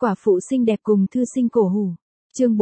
Quả phụ xinh đẹp cùng thư sinh cổ hủ. Chương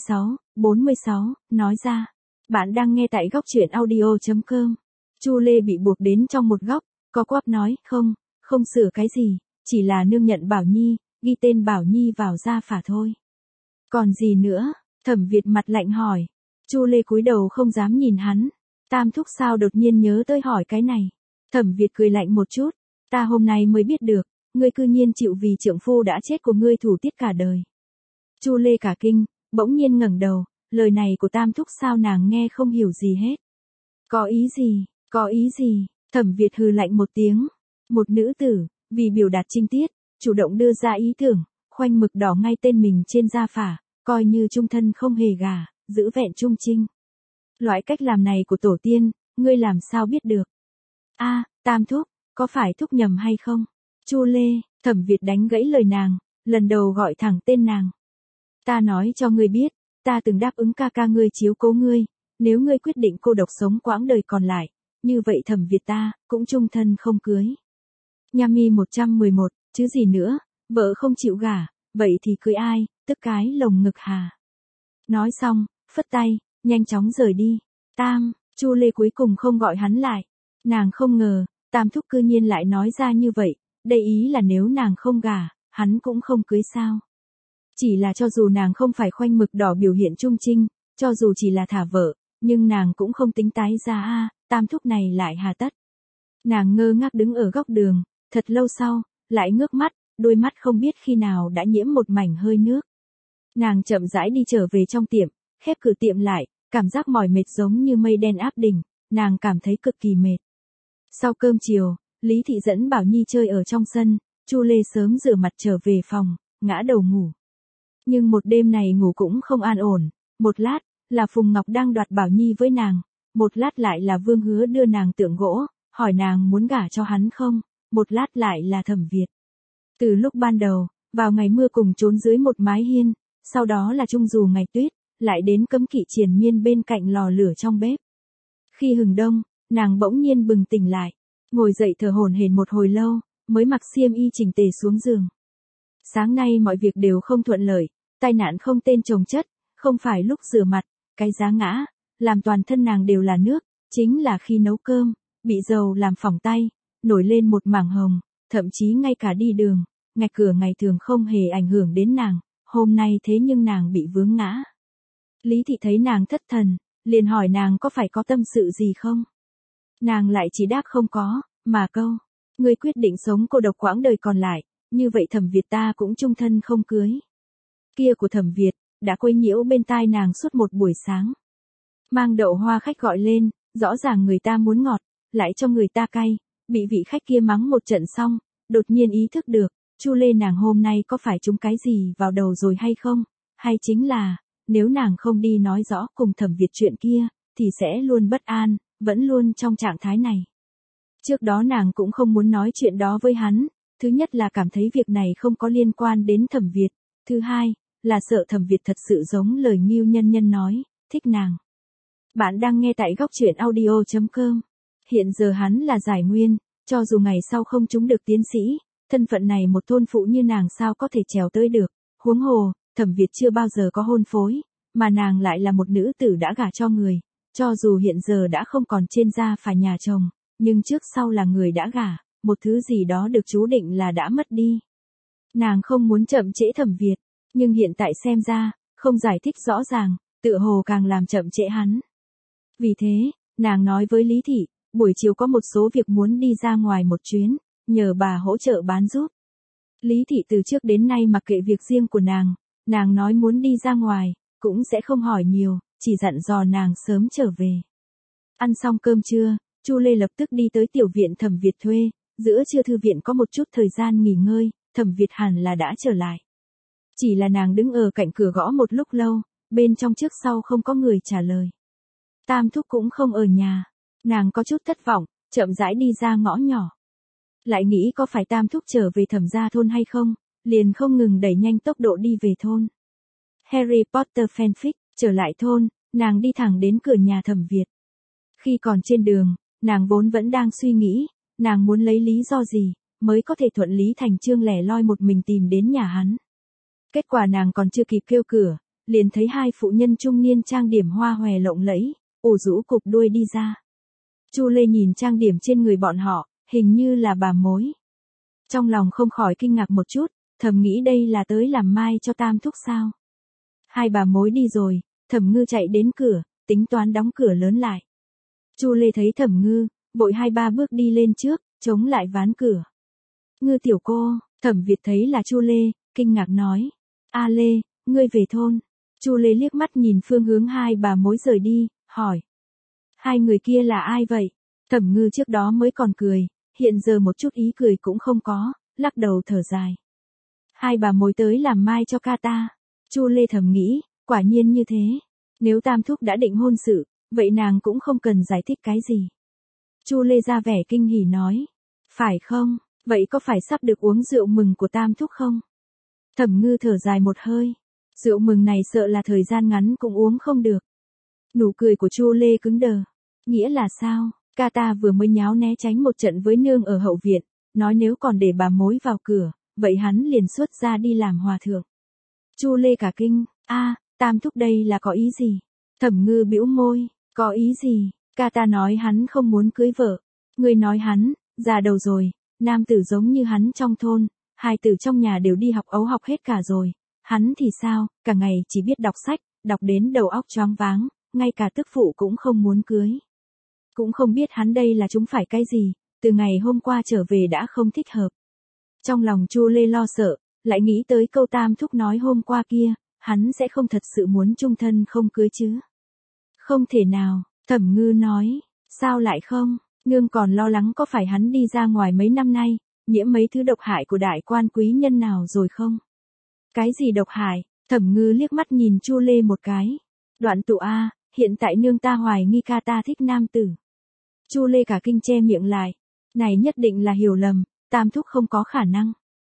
46, nói ra. Bạn đang nghe tại góc truyện audio.com. Chu Lê bị buộc đến trong một góc, có quắp nói, không sửa cái gì, chỉ là nương nhận Bảo Nhi, ghi tên Bảo Nhi vào gia phả thôi. Còn gì nữa? Thẩm Việt mặt lạnh hỏi. Chu Lê cúi đầu không dám nhìn hắn. Tam thúc sao đột nhiên nhớ tới hỏi cái này. Thẩm Việt cười lạnh một chút. Ta hôm nay mới biết được, ngươi cư nhiên chịu vì trượng phu đã chết của ngươi thủ tiết cả đời. Chu Lê cả kinh, bỗng nhiên ngẩng đầu, lời này của Tam thúc sao nàng nghe không hiểu gì hết. Có ý gì, Thẩm Việt hừ lạnh một tiếng. Một nữ tử, vì biểu đạt trinh tiết, chủ động đưa ra ý tưởng, khoanh mực đỏ ngay tên mình trên gia phả, coi như chung thân không hề gả, giữ vẹn trung trinh. Loại cách làm này của tổ tiên, ngươi làm sao biết được? Tam thúc, có phải thúc nhầm hay không? Chu Lê, Thẩm Việt đánh gãy lời nàng, lần đầu gọi thẳng tên nàng. Ta nói cho ngươi biết, ta từng đáp ứng ca ca ngươi chiếu cố ngươi, nếu ngươi quyết định cô độc sống quãng đời còn lại, như vậy Thẩm Việt ta, cũng chung thân không cưới. Nhami 111, chứ gì nữa, vợ không chịu gả, vậy thì cưới ai, tức cái lồng ngực hà. Nói xong, phất tay, nhanh chóng rời đi. Chu Lê cuối cùng không gọi hắn lại. Nàng không ngờ, Tam thúc cư nhiên lại nói ra như vậy, đây ý là nếu nàng không gả, hắn cũng không cưới sao. Chỉ là cho dù nàng không phải khoanh mực đỏ biểu hiện trung trinh, cho dù chỉ là thả vợ, nhưng nàng cũng không tính tái ra Tam thúc này lại hà tất. Nàng ngơ ngác đứng ở góc đường, thật lâu sau, lại ngước mắt, đôi mắt không biết khi nào đã nhiễm một mảnh hơi nước. Nàng chậm rãi đi trở về trong tiệm, khép cửa tiệm lại, cảm giác mỏi mệt giống như mây đen áp đỉnh, nàng cảm thấy cực kỳ mệt. Sau cơm chiều, Lý Thị dẫn Bảo Nhi chơi ở trong sân, Chu Lê sớm rửa mặt trở về phòng, ngã đầu ngủ. Nhưng một đêm này ngủ cũng không an ổn, một lát, là Phùng Ngọc đang đoạt Bảo Nhi với nàng, một lát lại là Vương Hứa đưa nàng tượng gỗ, hỏi nàng muốn gả cho hắn không, một lát lại là Thẩm Việt. Từ lúc ban đầu, vào ngày mưa cùng trốn dưới một mái hiên, sau đó là trung dù ngày tuyết, lại đến cấm kỵ triền miên bên cạnh lò lửa trong bếp. Khi hừng đông, nàng bỗng nhiên bừng tỉnh lại, ngồi dậy thở hổn hển một hồi lâu, mới mặc xiêm y chỉnh tề xuống giường. Sáng nay mọi việc đều không thuận lợi, tai nạn không tên chồng chất, không phải lúc rửa mặt, cái giá ngã, làm toàn thân nàng đều là nước, chính là khi nấu cơm, bị dầu làm phỏng tay, nổi lên một mảng hồng, thậm chí ngay cả đi đường, ngạch cửa ngày thường không hề ảnh hưởng đến nàng, hôm nay thế nhưng nàng bị vướng ngã. Lý Thị thấy nàng thất thần, liền hỏi nàng có phải có tâm sự gì không? Nàng lại chỉ đáp không có, mà câu, ngươi quyết định sống cô độc quãng đời còn lại, như vậy Thẩm Việt ta cũng chung thân không cưới. Kia của Thẩm Việt, đã quấy nhiễu bên tai nàng suốt một buổi sáng. Mang đậu hoa khách gọi lên, rõ ràng người ta muốn ngọt, lại cho người ta cay, bị vị khách kia mắng một trận xong, đột nhiên ý thức được, Chu Lê nàng hôm nay có phải trúng cái gì vào đầu rồi hay không, hay chính là, nếu nàng không đi nói rõ cùng Thẩm Việt chuyện kia, thì sẽ luôn bất an, vẫn luôn trong trạng thái này. Trước đó nàng cũng không muốn nói chuyện đó với hắn, thứ nhất là cảm thấy việc này không có liên quan đến Thẩm Việt, thứ hai, là sợ Thẩm Việt thật sự giống lời Ngưu Nhân Nhân nói, thích nàng. Bạn đang nghe tại góc truyện audio.com. Hiện giờ hắn là giải nguyên, cho dù ngày sau không trúng được tiến sĩ, thân phận này một thôn phụ như nàng sao có thể trèo tới được, huống hồ, Thẩm Việt chưa bao giờ có hôn phối, mà nàng lại là một nữ tử đã gả cho người, cho dù hiện giờ đã không còn trên gia phả nhà chồng, nhưng trước sau là người đã gả, một thứ gì đó được chú định là đã mất đi. Nàng không muốn chậm trễ Thẩm Việt, nhưng hiện tại xem ra, không giải thích rõ ràng, tựa hồ càng làm chậm trễ hắn. Vì thế, nàng nói với Lý Thị, buổi chiều có một số việc muốn đi ra ngoài một chuyến, nhờ bà hỗ trợ bán giúp. Lý Thị từ trước đến nay mặc kệ việc riêng của nàng nói muốn đi ra ngoài, cũng sẽ không hỏi nhiều, chỉ dặn dò nàng sớm trở về. Ăn xong cơm trưa, Chu Lê lập tức đi tới tiểu viện Thẩm Việt thuê, giữa trưa thư viện có một chút thời gian nghỉ ngơi, Thẩm Việt hẳn là đã trở lại. Chỉ là nàng đứng ở cạnh cửa gõ một lúc lâu, bên trong trước sau không có người trả lời. Tam thúc cũng không ở nhà, nàng có chút thất vọng, chậm rãi đi ra ngõ nhỏ. Lại nghĩ có phải Tam thúc trở về Thẩm gia thôn hay không, liền không ngừng đẩy nhanh tốc độ đi về thôn. Harry Potter fanfic, trở lại thôn, nàng đi thẳng đến cửa nhà Thẩm Việt. Khi còn trên đường, nàng vốn vẫn đang suy nghĩ, nàng muốn lấy lý do gì, mới có thể thuận lý thành chương lẻ loi một mình tìm đến nhà hắn. Kết quả nàng còn chưa kịp kêu cửa, liền thấy hai phụ nhân trung niên trang điểm hoa hòe lộng lẫy, ủ rũ cục đuôi đi ra. Chu Lê nhìn trang điểm trên người bọn họ, hình như là bà mối. Trong lòng không khỏi kinh ngạc một chút, thầm nghĩ đây là tới làm mai cho Tam thúc sao. Hai bà mối đi rồi, Thẩm Ngư chạy đến cửa, tính toán đóng cửa lớn lại. Chu Lê thấy Thẩm Ngư, vội 2-3 bước đi lên trước, chống lại ván cửa. Ngư tiểu cô, Thẩm Việt thấy là Chu Lê, kinh ngạc nói. A Lê, ngươi về thôn. Chu Lê liếc mắt nhìn phương hướng hai bà mối rời đi, hỏi. Hai người kia là ai vậy? Thẩm Ngư trước đó mới còn cười, hiện giờ một chút ý cười cũng không có, lắc đầu thở dài. Hai bà mối tới làm mai cho ca ta. Chu Lê thầm nghĩ, quả nhiên như thế. Nếu Tam thúc đã định hôn sự, vậy nàng cũng không cần giải thích cái gì. Chu Lê ra vẻ kinh hỉ nói. Phải không, vậy có phải sắp được uống rượu mừng của Tam thúc không? Thẩm Ngư thở dài một hơi. Rượu mừng này sợ là thời gian ngắn cũng uống không được. Nụ cười của Chu Lê cứng đờ. Nghĩa là sao? Ca ta vừa mới nháo né tránh một trận với nương ở hậu viện, nói nếu còn để bà mối vào cửa, vậy hắn liền xuất ra đi làm hòa thượng. Chu Lê cả kinh, Tam thúc đây là có ý gì? Thẩm Ngư bĩu môi, có ý gì? Ca ta nói hắn không muốn cưới vợ. Người nói hắn, già đầu rồi, nam tử giống như hắn trong thôn, hai tử trong nhà đều đi học ấu học hết cả rồi. Hắn thì sao, cả ngày chỉ biết đọc sách, đọc đến đầu óc choáng váng, ngay cả tức phụ cũng không muốn cưới. Cũng không biết hắn đây là chúng phải cái gì, từ ngày hôm qua trở về đã không thích hợp. Trong lòng Chu Lê lo sợ, lại nghĩ tới câu Tam thúc nói hôm qua kia, hắn sẽ không thật sự muốn chung thân không cưới chứ. Không thể nào, Thẩm Ngư nói, sao lại không, nương còn lo lắng có phải hắn đi ra ngoài mấy năm nay, nhiễm mấy thứ độc hại của đại quan quý nhân nào rồi không? Cái gì độc hại? Thẩm Ngư liếc mắt nhìn Chu Lê một cái. Đoạn tụ hiện tại nương ta hoài nghi ca ta thích nam tử. Chu Lê cả kinh che miệng lại. Này nhất định là hiểu lầm, Tam thúc không có khả năng.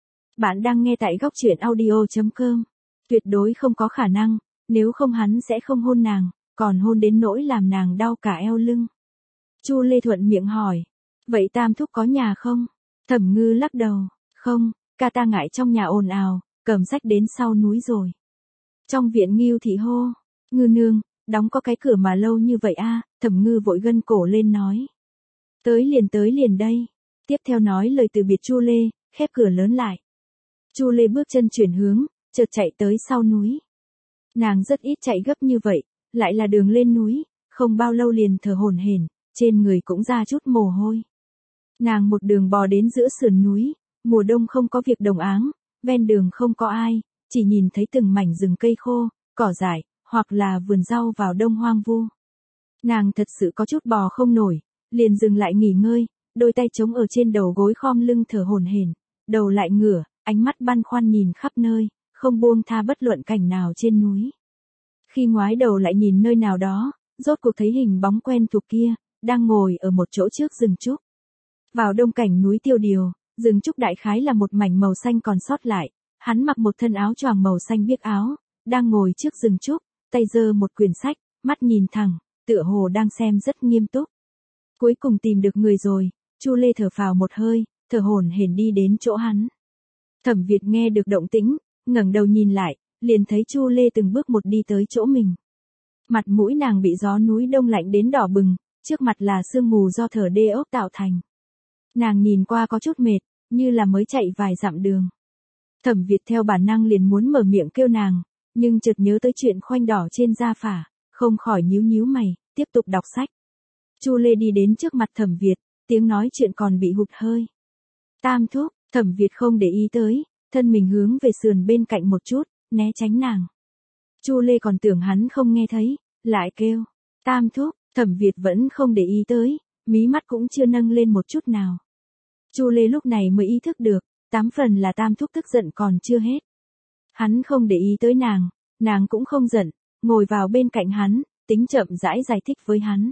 Bạn đang nghe tại góc truyện audio.com. Tuyệt đối không có khả năng, nếu không hắn sẽ không hôn nàng, còn hôn đến nỗi làm nàng đau cả eo lưng. Chu Lê thuận miệng hỏi. Vậy Tam thúc có nhà không? Thẩm Ngư lắc đầu. Không, ca ta ngại trong nhà ồn ào, cầm sách đến sau núi rồi. Trong viện Ngưu thị hô. Ngư nương, đóng có cái cửa mà lâu như vậy Thẩm Ngư vội gân cổ lên nói. Tới liền đây. Tiếp theo nói lời từ biệt Chu Lê, khép cửa lớn lại. Chu Lê bước chân chuyển hướng, chợt chạy tới sau núi. Nàng rất ít chạy gấp như vậy, lại là đường lên núi, không bao lâu liền thở hổn hển, trên người cũng ra chút mồ hôi. Nàng một đường bò đến giữa sườn núi, mùa đông không có việc đồng áng, ven đường không có ai, chỉ nhìn thấy từng mảnh rừng cây khô, cỏ dại, hoặc là vườn rau vào đông hoang vu. Nàng thật sự có chút bò không nổi, liền dừng lại nghỉ ngơi, đôi tay chống ở trên đầu gối khom lưng thở hổn hển, đầu lại ngửa, ánh mắt băn khoăn nhìn khắp nơi, không buông tha bất luận cảnh nào trên núi. Khi ngoái đầu lại nhìn nơi nào đó, rốt cuộc thấy hình bóng quen thuộc kia, đang ngồi ở một chỗ trước rừng trúc. Vào đông cảnh núi Tiêu Điều, rừng trúc đại khái là một mảnh màu xanh còn sót lại, hắn mặc một thân áo choàng màu xanh biếc áo, đang ngồi trước rừng trúc, tay giơ một quyển sách, mắt nhìn thẳng, tựa hồ đang xem rất nghiêm túc. Cuối cùng tìm được người rồi, Chu Lê thở phào một hơi, thở hổn hển đi đến chỗ hắn. Thẩm Việt nghe được động tĩnh, ngẩng đầu nhìn lại, liền thấy Chu Lê từng bước một đi tới chỗ mình. Mặt mũi nàng bị gió núi đông lạnh đến đỏ bừng, trước mặt là sương mù do thở đê ốc tạo thành. Nàng nhìn qua có chút mệt, như là mới chạy vài dặm đường. Thẩm Việt theo bản năng liền muốn mở miệng kêu nàng, nhưng chợt nhớ tới chuyện khoanh đỏ trên da phả, không khỏi nhíu nhíu mày, tiếp tục đọc sách. Chu Lê đi đến trước mặt Thẩm Việt, tiếng nói chuyện còn bị hụt hơi. Tam thúc, Thẩm Việt không để ý tới, thân mình hướng về sườn bên cạnh một chút, né tránh nàng. Chu Lê còn tưởng hắn không nghe thấy, lại kêu. Tam thúc, Thẩm Việt vẫn không để ý tới, mí mắt cũng chưa nâng lên một chút nào. Chu Lê lúc này mới ý thức được, 8 phần là Tam thúc tức giận còn chưa hết. Hắn không để ý tới nàng cũng không giận, ngồi vào bên cạnh hắn, tính chậm rãi giải thích với hắn.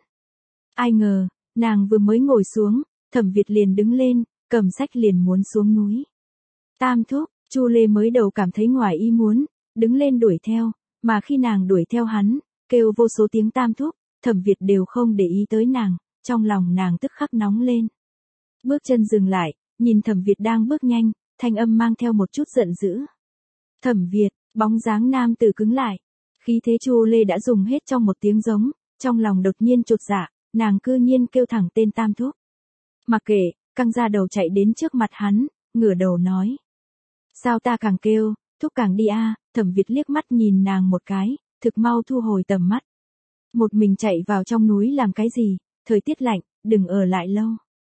Ai ngờ, nàng vừa mới ngồi xuống, Thẩm Việt liền đứng lên, cầm sách liền muốn xuống núi. Tam thúc, Chu Lê mới đầu cảm thấy ngoài ý muốn, đứng lên đuổi theo, mà khi nàng đuổi theo hắn, kêu vô số tiếng Tam thúc, Thẩm Việt đều không để ý tới nàng, trong lòng nàng tức khắc nóng lên. Bước chân dừng lại, nhìn Thẩm Việt đang bước nhanh, thanh âm mang theo một chút giận dữ. Thẩm Việt, Bóng dáng nam tử cứng lại. Khí thế Chu Lê đã dùng hết trong một tiếng giống, trong lòng đột nhiên chột dạ, nàng cư nhiên kêu thẳng tên Tam Thúc. Mặc kệ, căng ra đầu chạy đến trước mặt hắn, ngửa đầu nói. Sao ta càng kêu, thúc càng đi a? Thẩm Việt liếc mắt nhìn nàng một cái, thực mau thu hồi tầm mắt. Một mình chạy vào trong núi làm cái gì, thời tiết lạnh, đừng ở lại lâu.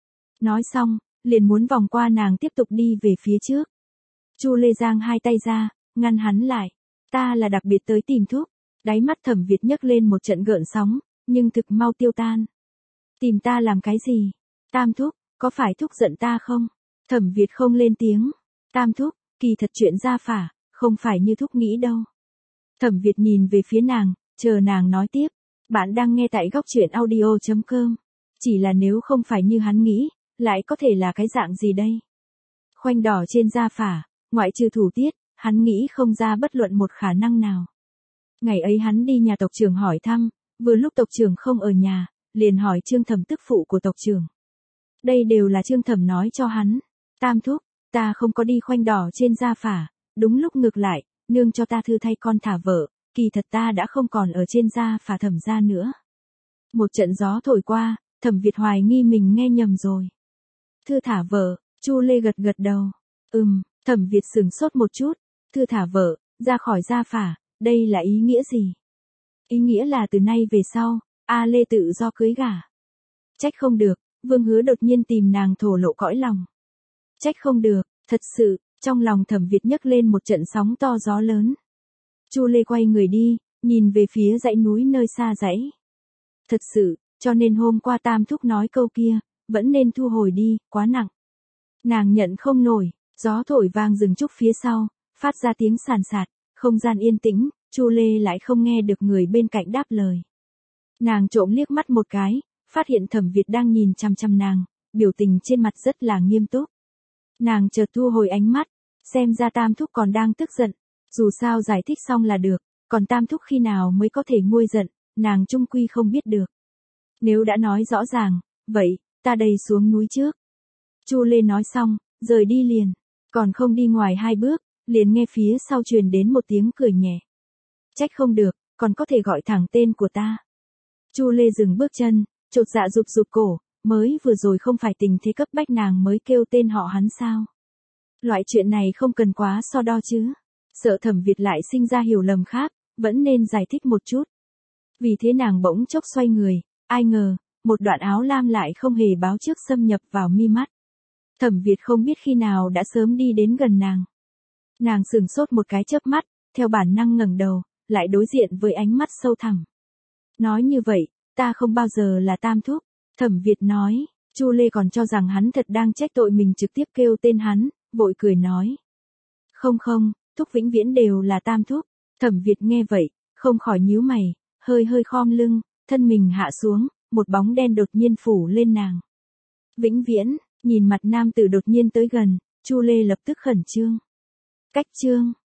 Nói xong, liền muốn vòng qua nàng tiếp tục đi về phía trước. Chu Lê giang hai tay ra, ngăn hắn lại. Ta là đặc biệt tới tìm thúc. Đáy mắt Thẩm Việt nhấc lên một trận gợn sóng, nhưng thực mau tiêu tan. Tìm ta làm cái gì? Tam thúc, có phải thúc giận ta không? Thẩm Việt không lên tiếng. Tam thúc, kỳ thật chuyện ra phả, không phải như thúc nghĩ đâu. Thẩm Việt nhìn về phía nàng, chờ nàng nói tiếp. Bạn đang nghe tại góc truyện audio.com. Chỉ là nếu không phải như hắn nghĩ, lại có thể là cái dạng gì đây? Khoanh đỏ trên da phả, ngoại trừ thủ tiết, hắn nghĩ không ra bất luận một khả năng nào. Ngày ấy hắn đi nhà tộc trưởng hỏi thăm, vừa lúc tộc trưởng không ở nhà, liền hỏi Trương Thẩm tức phụ của tộc trưởng. Đây đều là Trương Thẩm nói cho hắn. Tam thúc, ta không có đi khoanh đỏ trên da phả, đúng lúc ngược lại, nương cho ta thư thay con thả vợ, kỳ thật ta đã không còn ở trên da phả Thẩm gia nữa. Một trận gió thổi qua, Thẩm Việt hoài nghi mình nghe nhầm rồi. Thư thả vợ, Chu Lê gật gật đầu. Thẩm Việt sửng sốt một chút. Thư thả vợ, ra khỏi gia phả, đây là ý nghĩa gì? Ý nghĩa là từ nay về sau, A Lê tự do cưới gả. Trách không được, Vương Hứa đột nhiên tìm nàng thổ lộ cõi lòng. Trách không được, thật sự, trong lòng Thẩm Việt nhấc lên một trận sóng to gió lớn. Chu Lê quay người đi, nhìn về phía dãy núi nơi xa dãy. Thật sự, cho nên hôm qua Tam thúc nói câu kia, vẫn nên thu hồi đi, quá nặng. Nàng nhận không nổi, gió thổi vang rừng trúc phía sau, phát ra tiếng sàn sạt, không gian yên tĩnh, Chu Lê lại không nghe được người bên cạnh đáp lời. Nàng trộm liếc mắt một cái, phát hiện Thẩm Việt đang nhìn chằm chằm nàng, biểu tình trên mặt rất là nghiêm túc. Nàng chợt thu hồi ánh mắt, xem ra Tam thúc còn đang tức giận, dù sao giải thích xong là được, còn Tam thúc khi nào mới có thể nguôi giận, nàng chung quy không biết được. Nếu đã nói rõ ràng, vậy, ta đây xuống núi trước. Chu Lê nói xong, rời đi liền, còn không đi ngoài 2 bước, liền nghe phía sau truyền đến một tiếng cười nhẹ. Trách không được, còn có thể gọi thẳng tên của ta. Chu Lê dừng bước chân, chột dạ rụp rụp cổ, mới vừa rồi không phải tình thế cấp bách nàng mới kêu tên họ hắn sao? Loại chuyện này không cần quá so đo chứ. Sợ Thẩm Việt lại sinh ra hiểu lầm khác, vẫn nên giải thích một chút. Vì thế nàng bỗng chốc xoay người, ai ngờ, một đoạn áo lam lại không hề báo trước xâm nhập vào mi mắt. Thẩm Việt không biết khi nào đã sớm đi đến gần nàng. Nàng sửng sốt một cái chớp mắt, theo bản năng ngẩng đầu, lại đối diện với ánh mắt sâu thẳm. Nói như vậy, ta không bao giờ là Tam thúc. Thẩm Việt nói, Chu Lê còn cho rằng hắn thật đang trách tội mình trực tiếp kêu tên hắn, vội cười nói. Không không, thúc vĩnh viễn đều là Tam thúc. Thẩm Việt nghe vậy, không khỏi nhíu mày, hơi hơi khom lưng, thân mình hạ xuống, một bóng đen đột nhiên phủ lên nàng. Vĩnh viễn, nhìn mặt nam tử đột nhiên tới gần, Chu Lê lập tức khẩn trương. Cách trương.